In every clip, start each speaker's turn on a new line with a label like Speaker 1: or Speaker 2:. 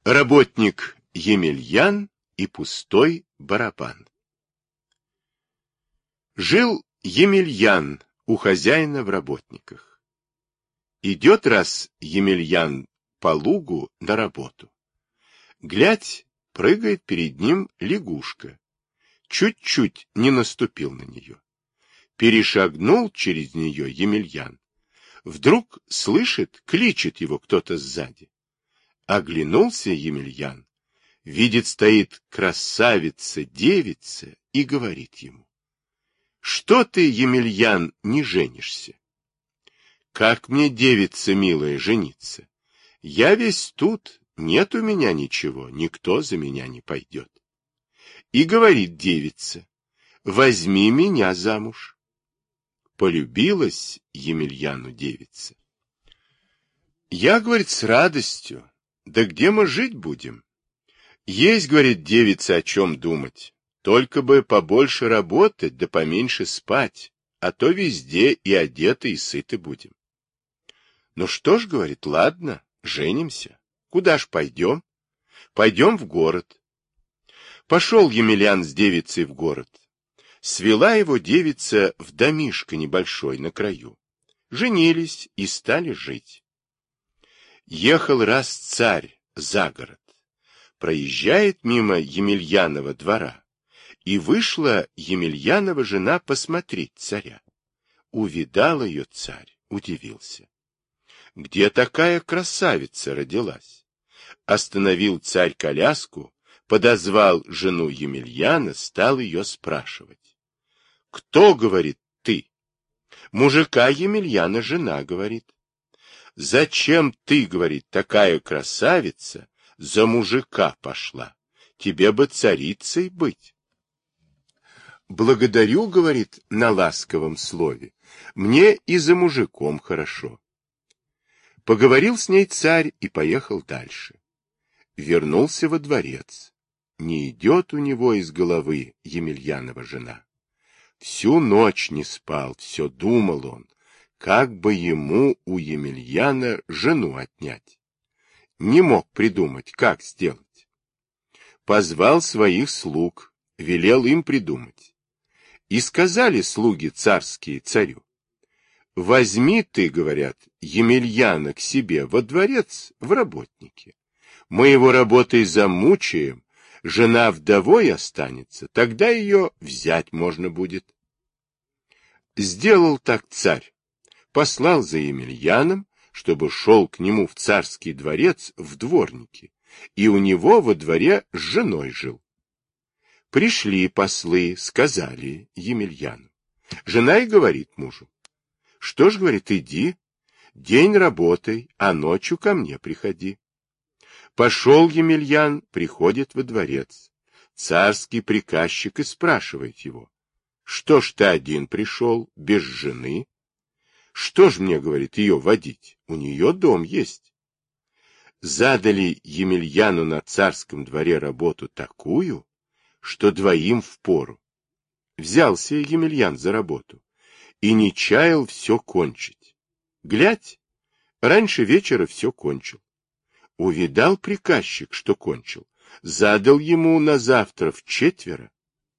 Speaker 1: Работник Емельян и пустой барабан. Жил Емельян у хозяина в работниках. Идет раз Емельян по лугу на работу. Глядь, прыгает перед ним лягушка. Чуть-чуть не наступил на нее. Перешагнул через нее Емельян. Вдруг слышит, кличет его кто-то сзади. Оглянулся Емельян, видит, стоит красавица-девица и говорит ему: «Что ты, Емельян, не женишься? Как мне, девица милая, жениться? Я весь тут, нет у меня ничего, никто за меня не пойдет». И говорит девица: «Возьми меня замуж». Полюбилась Емельяну девица. «Я, — говорит, — с радостью. Да где мы жить будем? Есть, — говорит девица, — о чем думать. Только бы побольше работать, да поменьше спать, а то везде и одеты, и сыты будем». «Ну что ж, — говорит, — ладно, женимся. Куда ж пойдем? Пойдем в город». Пошел Емельян с девицей в город. Свела его девица в домишко небольшой на краю. Женились и стали жить. Ехал раз царь за город. Проезжает мимо Емельянова двора, и вышла Емельянова жена посмотреть царя. Увидал ее царь, удивился. Где такая красавица родилась? Остановил царь коляску, подозвал жену Емельяна, стал ее спрашивать. «Кто, — говорит, — ты?» «Мужика Емельяна жена, — говорит». «Зачем ты, — говорит, — такая красавица, за мужика пошла? Тебе бы царицей быть». «Благодарю, — говорит, — на ласковом слове. Мне и за мужиком хорошо». Поговорил с ней царь и поехал дальше. Вернулся во дворец. Не идет у него из головы Емельянова жена. Всю ночь не спал, все думал он, как бы ему у Емельяна жену отнять. Не мог придумать, как сделать. Позвал своих слуг, велел им придумать. И сказали слуги царские царю: «Возьми ты, — говорят, — Емельяна к себе во дворец в работники. Мы его работой замучаем, жена вдовой останется, тогда ее взять можно будет». Сделал так царь. Послал за Емельяном, чтобы шел к нему в царский дворец в дворники, и у него во дворе с женой жил. Пришли послы, сказали Емельяну. Жена и говорит мужу: «Что ж, — говорит, — иди, день работай, а ночью ко мне приходи». Пошел Емельян, приходит во дворец. Царский приказчик и спрашивает его: «Что ж ты один пришел, без жены?» «Что ж мне, — говорит, — ее водить? У нее дом есть». Задали Емельяну на царском дворе работу такую, что двоим впору. Взялся Емельян за работу и не чаял все кончить. Глядь, раньше вечера все кончил. Увидал приказчик, что кончил, задал ему на завтра вчетверо.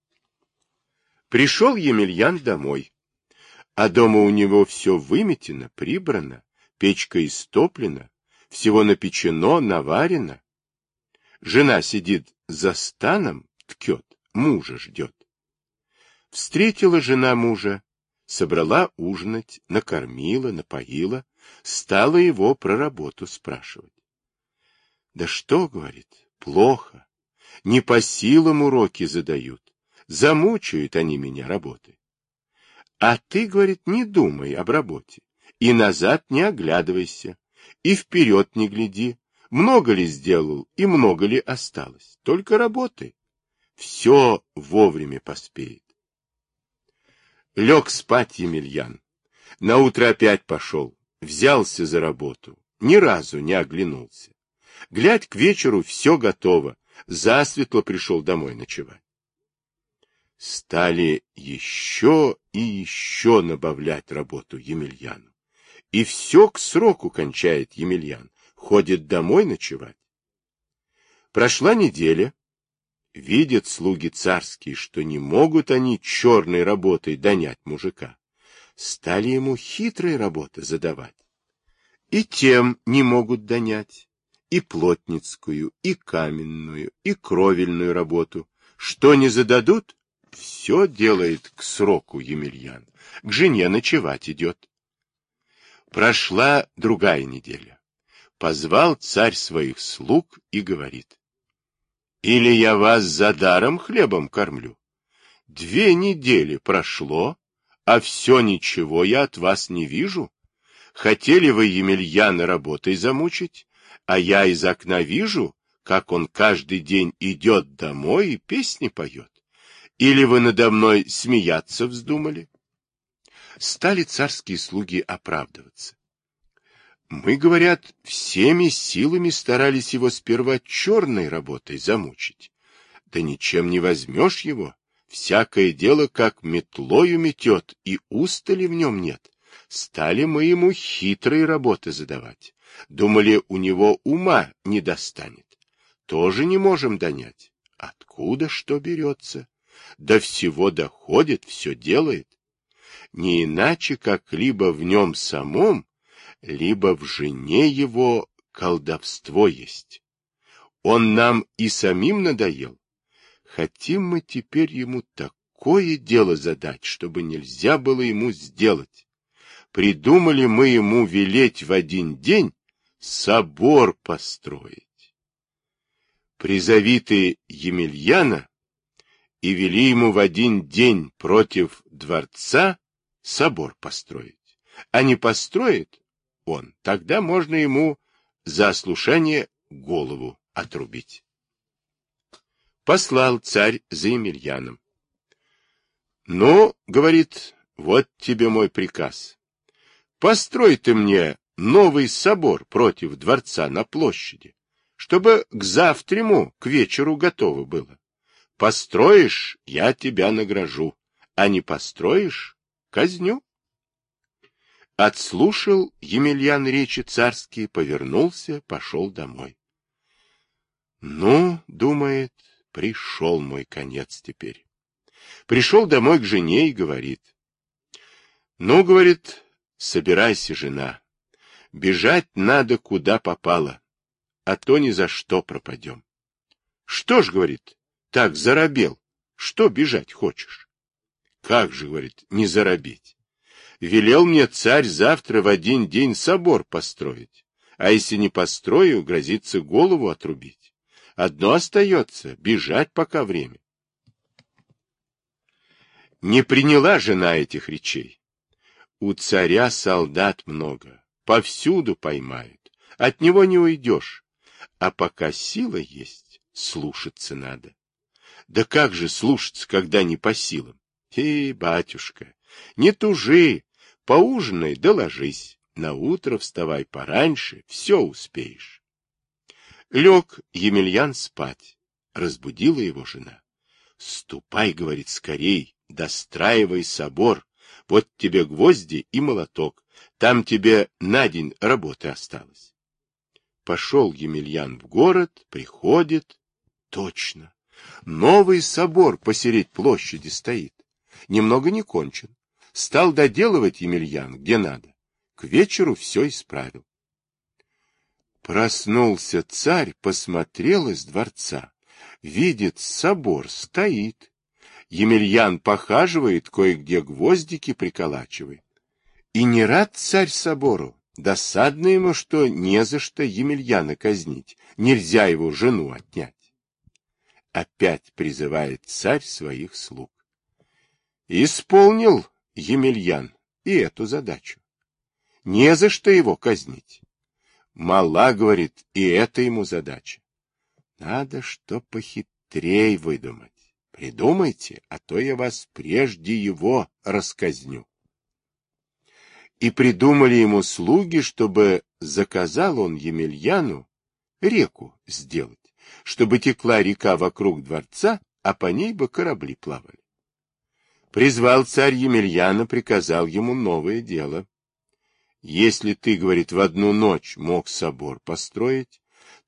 Speaker 1: Пришел Емельян домой. А дома у него все выметено, прибрано, печка истоплена, всего напечено, наварено. Жена сидит за станом, ткет, мужа ждет. Встретила жена мужа, собрала ужинать, накормила, напоила, стала его про работу спрашивать. «Да что, — говорит, — плохо, не по силам уроки задают, замучают они меня работой. А ты, — говорит, — не думай об работе, и назад не оглядывайся, и вперед не гляди, много ли сделал и много ли осталось, только работай. Все вовремя поспеет». Лег спать Емельян. Наутро опять пошел, взялся за работу, ни разу не оглянулся. Глядь, к вечеру все готово, засветло пришел домой ночевать. Стали еще и еще набавлять работу Емельяну. И все к сроку кончает Емельян, ходит домой ночевать. Прошла неделя. Видят слуги царские, что не могут они черной работой донять мужика. Стали ему хитрые работы задавать. И тем не могут донять. И плотницкую, и каменную, и кровельную работу. Что не зададут, все делает к сроку Емельян. К жене ночевать идет. Прошла другая неделя. Позвал царь своих слуг и говорит: или я вас за даром хлебом кормлю? 2 недели прошло, а все ничего я от вас не вижу. Хотели вы Емельяна работой замучить, а я из окна вижу, как он каждый день идет домой и песни поет. Или вы надо мной смеяться вздумали? Стали царские слуги оправдываться. Мы, говорят, всеми силами старались его сперва черной работой замучить. Да ничем не возьмешь его. Всякое дело как метлою метет, и устали в нем нет. Стали мы ему хитрые работы задавать. Думали, у него ума не достанет. Тоже не можем донять. Откуда что берется? До всего доходит, все делает. Не иначе, как либо в нем самом, либо в жене его колдовство есть. Он нам и самим надоел. Хотим мы теперь ему такое дело задать, чтобы нельзя было ему сделать. Придумали мы ему велеть в один день собор построить. Призовиты Емельяна и вели ему в один день против дворца собор построить. А не построит он, тогда можно ему за ослушание голову отрубить. Послал царь за Емельяном. Ну, говорит, вот тебе мой приказ. Построй ты мне новый собор против дворца на площади, чтобы к завтраму, к вечеру готово было. Построишь, я тебя награжу, а не построишь — казню. Отслушал Емельян речи царские, повернулся, пошел домой. Ну, думает, пришел мой конец теперь. Пришел домой к жене и говорит. Ну, говорит, собирайся, жена. Бежать надо, куда попало, а то ни за что пропадем. Что ж, говорит, так заробел, что бежать хочешь? Как же, говорит, не заробеть? Велел мне царь завтра в один день собор построить, а если не построю, грозится голову отрубить. Одно остается — бежать пока время. Не приняла жена этих речей. У царя солдат много, повсюду поймают, от него не уйдешь. А пока сила есть, слушаться надо. Да как же слушаться, когда не по силам? Батюшка, не тужи, поужинай да ложись, наутро вставай пораньше, все успеешь. Лег Емельян спать, разбудила его жена. Ступай, говорит, скорей, достраивай собор, вот тебе гвозди и молоток, там тебе на день работы осталось. Пошел Емельян в город, приходит, точно, новый собор посередь площади стоит, немного не кончен. Стал доделывать Емельян где надо, к вечеру все исправил. Проснулся царь, посмотрел из дворца, видит, собор стоит. Емельян похаживает, кое-где гвоздики приколачивает. И не рад царь собору, досадно ему, что не за что Емельяна казнить, нельзя его жену отнять. Опять призывает царь своих слуг. Исполнил Емельян и эту задачу. Не за что его казнить. Мала, говорит, и это ему задача. Надо что похитрей выдумать. Придумайте, а то я вас прежде его расказню. И придумали ему слуги, чтобы заказал он Емельяну реку сделать, чтобы текла река вокруг дворца, а по ней бы корабли плавали. Призвал царь Емельяна, приказал ему новое дело. Если ты, говорит, в одну ночь мог собор построить,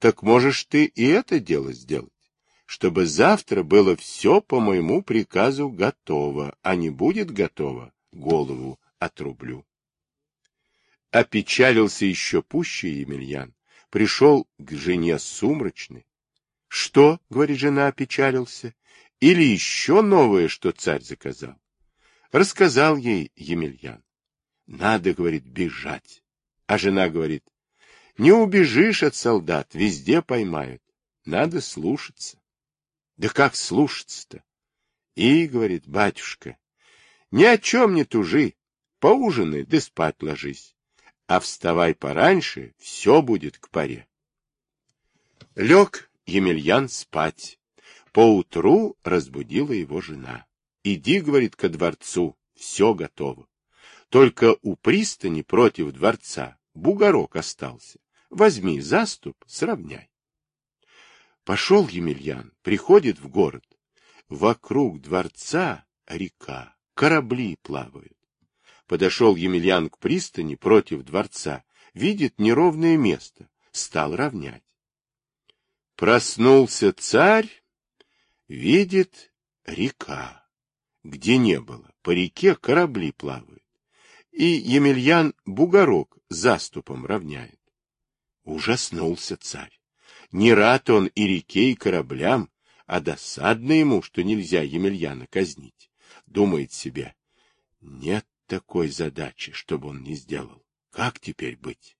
Speaker 1: так можешь ты и это дело сделать, чтобы завтра было все по моему приказу готово, а не будет готово, голову отрублю. Опечалился еще пуще Емельян, пришел к жене сумрачный. — Что, — говорит жена, — опечалился? Или еще новое, что царь заказал? Рассказал ей Емельян. Надо, говорит, бежать. А жена говорит, не убежишь от солдат, везде поймают. Надо слушаться. Да как слушаться-то? И, говорит, батюшка, ни о чем не тужи, поужинай, да спать ложись. А вставай пораньше, все будет к паре. Лег Емельян спать. Поутру разбудила его жена. Иди, говорит, ко дворцу, все готово. Только у пристани против дворца бугорок остался. Возьми заступ, сравняй. Пошел Емельян, приходит в город. Вокруг дворца река, корабли плавают. Подошел Емельян к пристани против дворца, видит неровное место, стал равнять. Проснулся царь, видит река, где не было, по реке корабли плавают. И Емельян бугорок заступом равняет. Ужаснулся царь. Не рад он и реке, и кораблям, а досадно ему, что нельзя Емельяна казнить. Думает себе, нет такой задачи, чтобы он не сделал. Как теперь быть?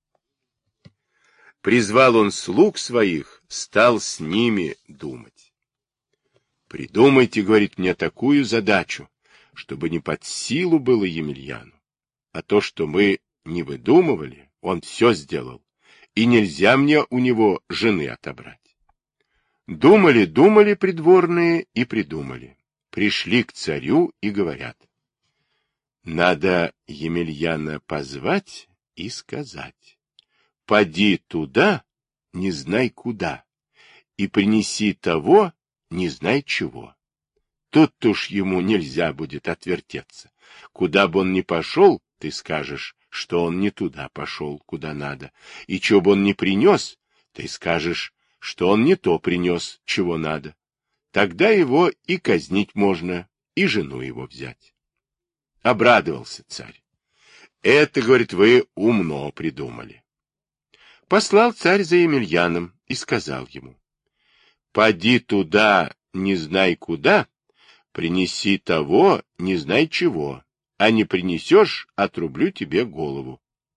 Speaker 1: Призвал он слуг своих, стал с ними думать. Придумайте, говорит, мне такую задачу, чтобы не под силу было Емельяну. А то, что мы не выдумывали, он все сделал, и нельзя мне у него жены отобрать. Думали, думали придворные и придумали. Пришли к царю и говорят. Надо Емельяна позвать и сказать. Поди туда, не знай куда, и принеси того, не знай чего. Тут уж ему нельзя будет отвертеться. Куда бы он ни пошел, ты скажешь, что он не туда пошел, куда надо. И что бы он ни принес, ты скажешь, что он не то принес, чего надо. Тогда его и казнить можно, и жену его взять. Обрадовался царь. Это, говорит, вы умно придумали. Послал царь за Емельяном и сказал ему. Поди туда, не знай куда, принеси того, не знай чего, а не принесешь, отрублю тебе голову.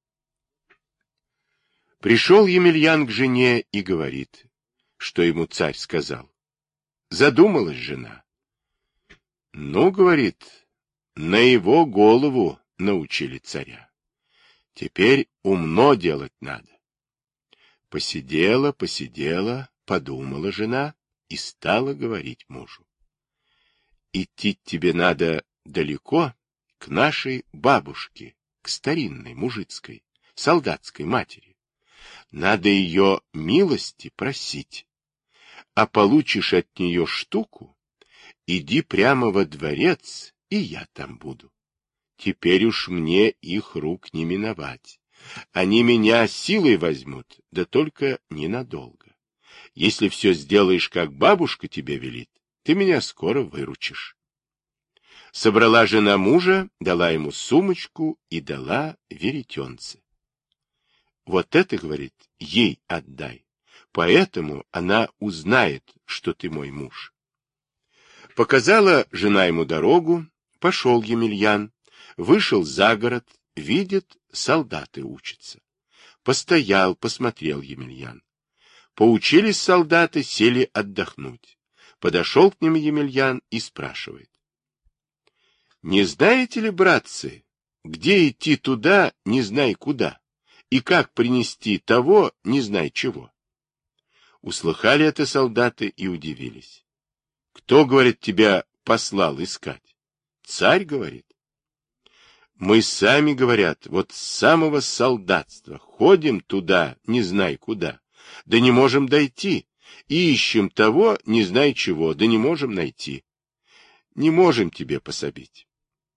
Speaker 1: Пришел Емельян к жене и говорит, что ему царь сказал. Задумалась жена. Ну, говорит, на его голову научили царя. Теперь умно делать надо. Посидела, подумала жена и стала говорить мужу. Идти тебе надо далеко, к нашей бабушке, к старинной мужицкой, солдатской матери. Надо ее милости просить. А получишь от нее штуку, иди прямо во дворец, и я там буду. Теперь уж мне их рук не миновать. Они меня силой возьмут, да только ненадолго. Если все сделаешь, как бабушка тебе велит, ты меня скоро выручишь. Собрала жена мужа, дала ему сумочку и дала веретенце. Вот это, говорит, ей отдай. Поэтому она узнает, что ты мой муж. Показала жена ему дорогу, пошел Емельян, вышел за город, видит, солдаты учатся. Постоял, посмотрел Емельян. Поучились солдаты, сели отдохнуть. Подошел к ним Емельян и спрашивает. Не знаете ли, братцы, где идти туда, не знай куда, и как принести того, не знай чего? Услыхали это солдаты и удивились. Кто, говорит, тебя послал искать? Царь, говорит. Мы сами, говорят, вот с самого солдатства ходим туда, не знай куда, да не можем дойти, и ищем того, не знай чего, да не можем найти. Не можем тебе пособить.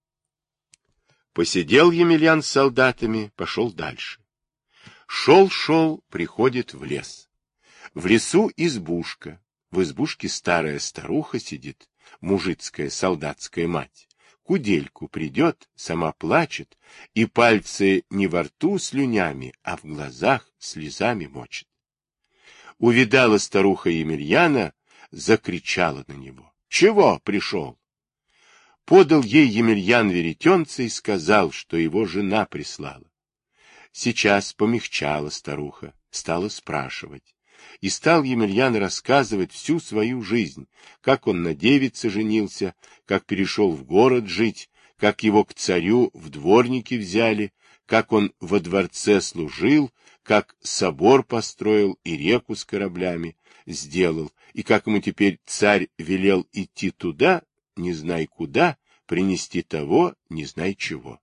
Speaker 1: Посидел Емельян с солдатами, пошел дальше. Шел, приходит в лес. В лесу избушка. В избушке старая старуха сидит, мужицкая солдатская мать. Кудельку придет, сама плачет, и пальцы не во рту слюнями, а в глазах слезами мочит. Увидала старуха Емельяна, закричала на него. «Чего пришел?» Подал ей Емельян веретенце и сказал, что его жена прислала. Сейчас помягчала старуха, стала спрашивать. И стал Емельян рассказывать всю свою жизнь, как он на девице женился, как перешел в город жить, как его к царю в дворники взяли, как он во дворце служил, как собор построил и реку с кораблями сделал, и как ему теперь царь велел идти туда, не знай куда, принести того, не знай чего.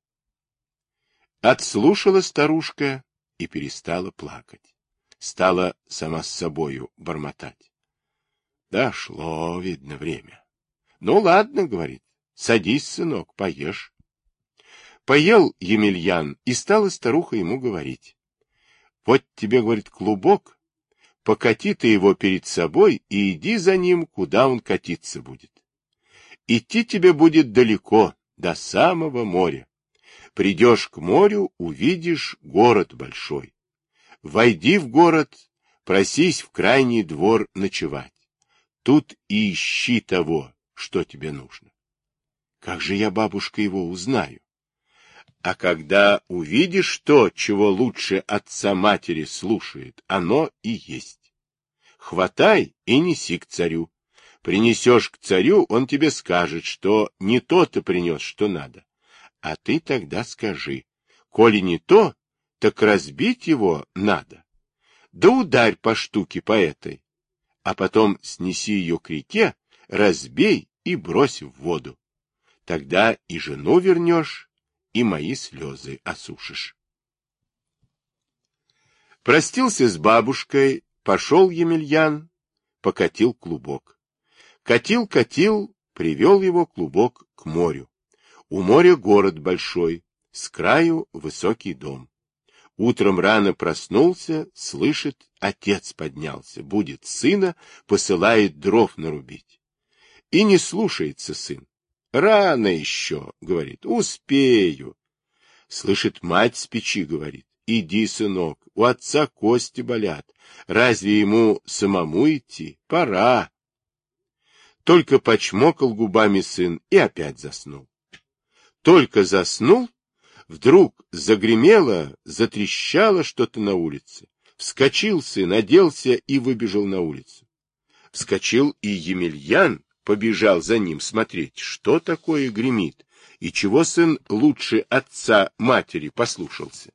Speaker 1: Отслушала старушка и перестала плакать. Стала сама с собою бормотать. Дошло, видно, время. Ну, ладно, говорит, садись, сынок, поешь. Поел Емельян, и стала старуха ему говорить. Вот тебе, говорит, клубок, покати ты его перед собой и иди за ним, куда он катиться будет. Идти тебе будет далеко, до самого моря. Придешь к морю, увидишь город большой. Войди в город, просись в крайний двор ночевать. Тут и ищи того, что тебе нужно. Как же я, бабушка, его узнаю? А когда увидишь то, чего лучше отца-матери слушает, оно и есть. Хватай и неси к царю. Принесешь к царю, он тебе скажет, что не то ты принес, что надо. А ты тогда скажи, коли не то, так разбить его надо. Да ударь по штуке по этой, а потом снеси ее к реке, разбей и брось в воду. Тогда и жену вернешь, и мои слезы осушишь. Простился с бабушкой, пошел Емельян, покатил клубок. Катил, привел его клубок к морю. У моря город большой, с краю высокий дом. Утром рано проснулся, слышит, отец поднялся, будет сына, посылает дров нарубить. И не слушается сын. Рано еще, говорит, успею. Слышит, мать с печи, говорит, иди, сынок, у отца кости болят. Разве ему самому идти? Пора. Только почмокал губами сын и опять заснул. Только заснул, вдруг загремело, затрещало что-то на улице. Вскочил сын, оделся и выбежал на улицу. Вскочил и Емельян, побежал за ним смотреть, что такое гремит, и чего сын лучше отца матери послушался.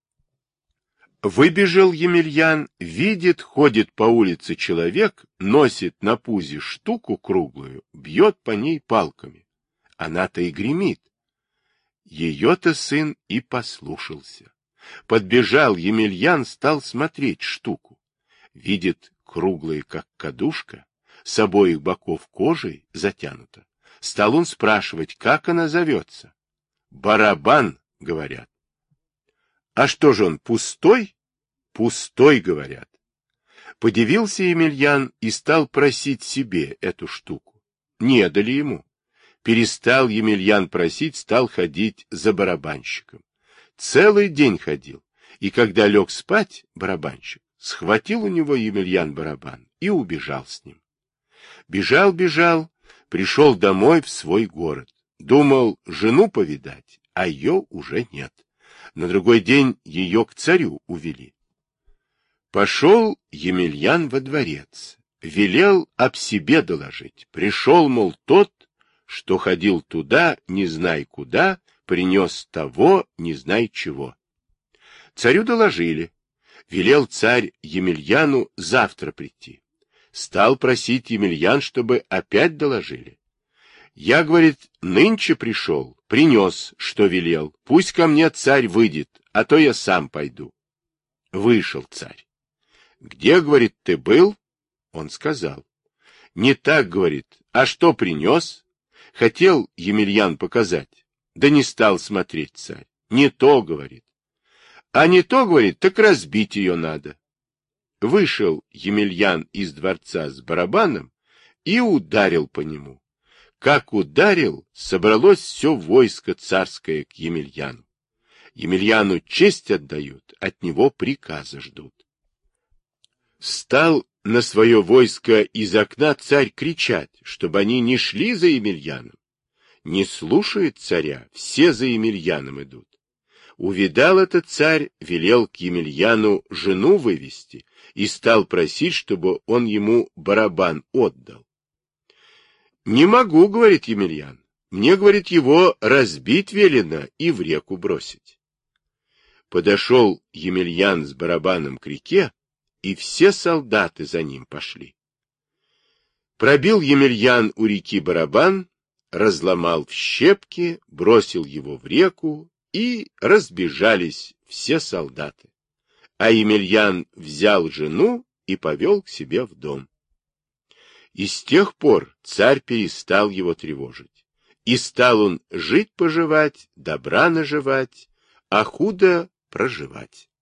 Speaker 1: Выбежал Емельян, видит, ходит по улице человек, носит на пузе штуку круглую, бьет по ней палками. Она-то и гремит. Ее-то сын и послушался. Подбежал Емельян, стал смотреть штуку. Видит, круглая, как кадушка, с обоих боков кожей затянута. Стал он спрашивать, как она зовется. Барабан, говорят. А что же он, пустой? Пустой, говорят. Подивился Емельян и стал просить себе эту штуку. Не дали ему. Перестал Емельян просить, стал ходить за барабанщиком. Целый день ходил, и когда лег спать, барабанщик схватил у него Емельян барабан и убежал с ним. Бежал, пришел домой в свой город. Думал жену повидать, а ее уже нет. На другой день ее к царю увели. Пошел Емельян во дворец, велел об себе доложить. Пришел, мол, тот, что ходил туда, не знай куда, принес того, не знай чего. Царю доложили. Велел царь Емельяну завтра прийти. Стал просить Емельян, чтобы опять доложили. Я, говорит, нынче пришел, принес, что велел. Пусть ко мне царь выйдет, а то я сам пойду. Вышел царь. Где, говорит, ты был? Он сказал. Не так, говорит, а что принес? Хотел Емельян показать, да не стал смотреть царь. Не то, говорит. А не то, говорит, так разбить ее надо. вышел Емельян из дворца с барабаном и ударил по нему. Как ударил, собралось все войско царское к Емельяну. Емельяну честь отдают, от него приказа ждут. Стал на свое войско из окна царь кричать, чтобы они не шли за Емельяном. Не слушает царя, все за Емельяном идут. Увидал этот царь, велел к Емельяну жену вывести и стал просить, чтобы он ему барабан отдал. «Не могу, — говорит Емельян, — мне, говорит, его разбить велено и в реку бросить». Подошел Емельян с барабаном к реке, и все солдаты за ним пошли. Пробил Емельян у реки барабан, разломал в щепки, бросил его в реку, и разбежались все солдаты. А Емельян взял жену и повел к себе в дом. И с тех пор царь перестал его тревожить. И стал он жить-поживать, добра наживать, а худо проживать.